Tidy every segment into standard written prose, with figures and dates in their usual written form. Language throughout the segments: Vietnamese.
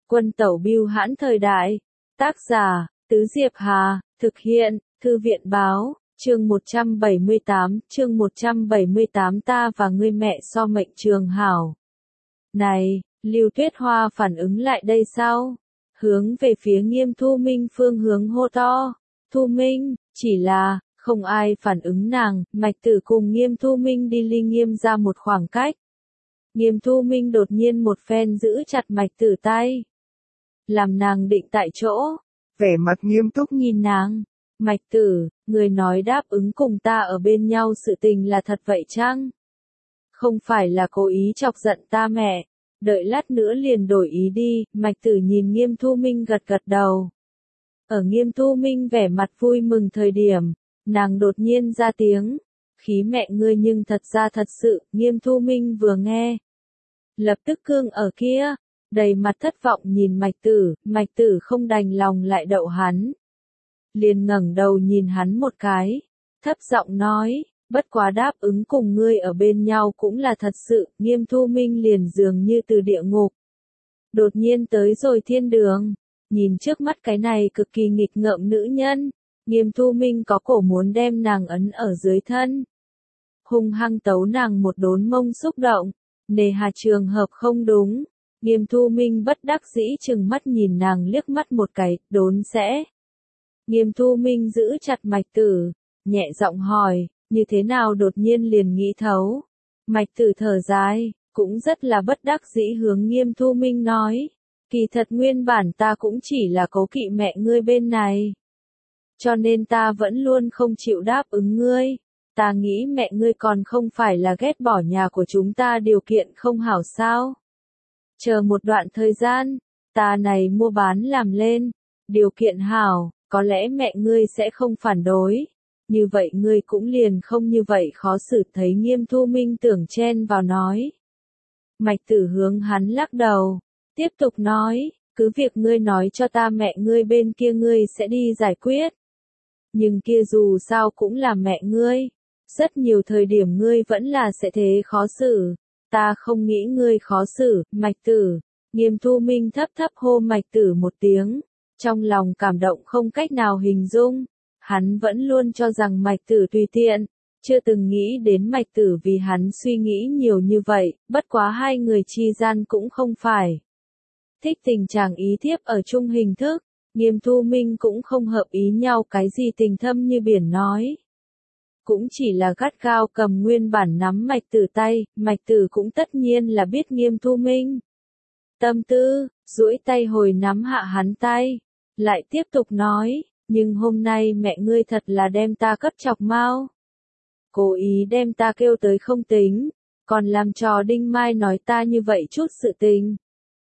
Quân tẩu bưu hãn thời đại. Tác giả, Tứ Diệp Hà, thực hiện, Thư viện báo, chương 178, ta và ngươi mẹ so mệnh trường hảo. Này, Lưu Tuyết Hoa phản ứng lại đây sao? Hướng về phía Nghiêm Thu Minh phương hướng hô to. Thu Minh, chỉ là, không ai phản ứng nàng, Mạch Tử cùng Nghiêm Thu Minh đi ly Nghiêm ra một khoảng cách. Nghiêm Thu Minh đột nhiên một phen giữ chặt Mạch Tử tay. Làm nàng định tại chỗ. Vẻ mặt nghiêm túc nhìn nàng. Mạch Tử, người nói đáp ứng cùng ta ở bên nhau sự tình là thật vậy chăng? Không phải là cố ý chọc giận ta mẹ. Đợi lát nữa liền đổi ý đi. Mạch Tử nhìn Nghiêm Thu Minh gật gật đầu. Ở Nghiêm Thu Minh vẻ mặt vui mừng thời điểm, nàng đột nhiên ra tiếng. Khí mẹ ngươi nhưng thật ra thật sự. Nghiêm Thu Minh vừa nghe, lập tức cương ở kia, đầy mặt thất vọng nhìn Mạch Tử không đành lòng lại đậu hắn. Liền ngẩng đầu nhìn hắn một cái, thấp giọng nói, bất quá đáp ứng cùng ngươi ở bên nhau cũng là thật sự. Nghiêm Thu Minh liền dường như từ địa ngục đột nhiên tới rồi thiên đường, nhìn trước mắt cái này cực kỳ nghịch ngợm nữ nhân, Nghiêm Thu Minh có cổ muốn đem nàng ấn ở dưới thân, hung hăng tấu nàng một đốn mông xúc động. Nề hà trường hợp không đúng, Nghiêm Thu Minh bất đắc dĩ chừng mắt nhìn nàng liếc mắt một cái, đốn sẽ. Nghiêm Thu Minh giữ chặt Mạch Tử, nhẹ giọng hỏi, như thế nào đột nhiên liền nghĩ thấu. Mạch Tử thở dài, cũng rất là bất đắc dĩ hướng Nghiêm Thu Minh nói, kỳ thật nguyên bản ta cũng chỉ là cố kỵ mẹ ngươi bên này. Cho nên ta vẫn luôn không chịu đáp ứng ngươi. Ta nghĩ mẹ ngươi còn không phải là ghét bỏ nhà của chúng ta điều kiện không hảo sao. Chờ một đoạn thời gian, ta này mua bán làm lên, điều kiện hảo, có lẽ mẹ ngươi sẽ không phản đối. Như vậy ngươi cũng liền không như vậy khó xử. Thấy Nghiêm Thu Minh tưởng chen vào nói. Mạch Tử hướng hắn lắc đầu, tiếp tục nói, cứ việc ngươi nói cho ta mẹ ngươi bên kia ngươi sẽ đi giải quyết. Nhưng kia dù sao cũng là mẹ ngươi. Rất nhiều thời điểm ngươi vẫn là sẽ thế khó xử. Ta không nghĩ ngươi khó xử. Mạch Tử. Nghiêm Thu Minh thấp thấp hô Mạch Tử một tiếng. Trong lòng cảm động không cách nào hình dung. Hắn vẫn luôn cho rằng Mạch Tử tùy tiện. Chưa từng nghĩ đến Mạch Tử vì hắn suy nghĩ nhiều như vậy. Bất quá hai người chi gian cũng không phải thích tình chàng ý thiếp ở chung hình thức. Nghiêm Thu Minh cũng không hợp ý nhau cái gì tình thâm như biển nói. Cũng chỉ là gắt gao cầm nguyên bản nắm Mạch Tử tay. Mạch Tử cũng tất nhiên là biết Nghiêm Thu Minh tâm tư, duỗi tay hồi nắm hạ hắn tay, lại tiếp tục nói, nhưng hôm nay mẹ ngươi thật là đem ta cấp chọc mau. Cố ý đem ta kêu tới không tính, còn làm trò Đinh Mai nói ta như vậy chút sự tình.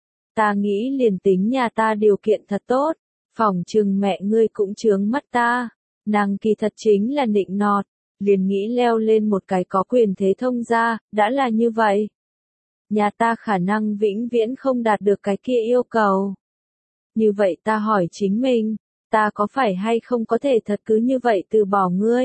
Ta nghĩ liền tính nhà ta điều kiện thật tốt, phỏng chừng mẹ ngươi cũng chướng mắt ta. Nàng kỳ thật chính là nịnh nọt, liền nghĩ leo lên một cái có quyền thế thông gia, đã là như vậy. Nhà ta khả năng vĩnh viễn không đạt được cái kia yêu cầu. Như vậy ta hỏi chính mình, ta có phải hay không có thể thật cứ như vậy từ bỏ ngươi?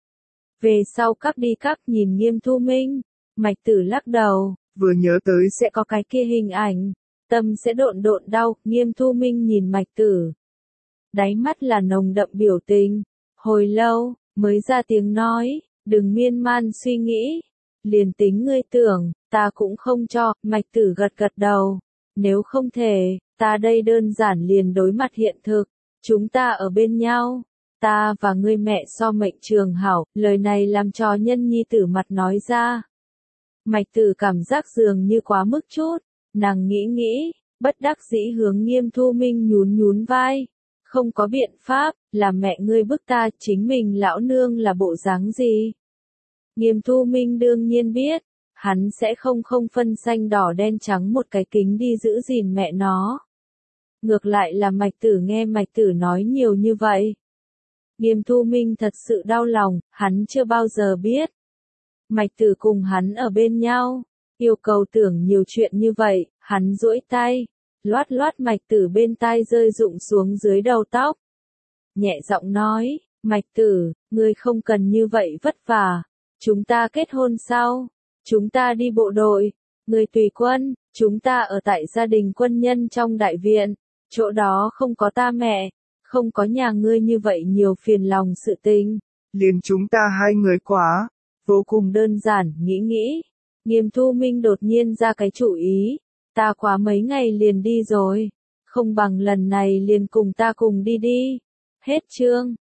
Về sau cắp đi cắp nhìn Nghiêm Thu Minh, Mạch Tử lắc đầu, vừa nhớ tới sẽ có cái kia hình ảnh, tâm sẽ độn độn đau. Nghiêm Thu Minh nhìn Mạch Tử, đáy mắt là nồng đậm biểu tình, hồi lâu mới ra tiếng nói, đừng miên man suy nghĩ, liền tính ngươi tưởng, ta cũng không cho. Mạch Tử gật gật đầu, nếu không thể, ta đây đơn giản liền đối mặt hiện thực, chúng ta ở bên nhau, ta và ngươi mẹ so mệnh trường hảo. Lời này làm cho nhân nhi tử mặt nói ra. Mạch Tử cảm giác dường như quá mức chút, nàng nghĩ, bất đắc dĩ hướng Nghiêm Thu Minh nhún vai. Không có biện pháp, là mẹ ngươi bức ta, chính mình lão nương là bộ dáng gì? Nghiêm Thu Minh đương nhiên biết, hắn sẽ không phân xanh đỏ đen trắng một cái kính đi giữ gìn mẹ nó. Ngược lại là Mạch Tử nghe Mạch Tử nói nhiều như vậy. Nghiêm Thu Minh thật sự đau lòng, hắn chưa bao giờ biết. Mạch Tử cùng hắn ở bên nhau, yêu cầu tưởng nhiều chuyện như vậy, hắn duỗi tay, loát Mạch Tử bên tai rơi rụng xuống dưới đầu tóc. Nhẹ giọng nói, Mạch Tử, ngươi không cần như vậy vất vả, chúng ta kết hôn sau, chúng ta đi bộ đội, ngươi tùy quân, Chúng ta ở tại gia đình quân nhân trong đại viện, chỗ đó không có ta mẹ, không có nhà ngươi như vậy nhiều phiền lòng sự tình. Liền chúng ta hai người quá. Vô cùng đơn giản, nghĩ. Nghiêm Thu Minh đột nhiên ra cái chủ ý, ta quá mấy ngày liền đi rồi, không bằng lần này liền cùng ta cùng đi đi. Hết chương.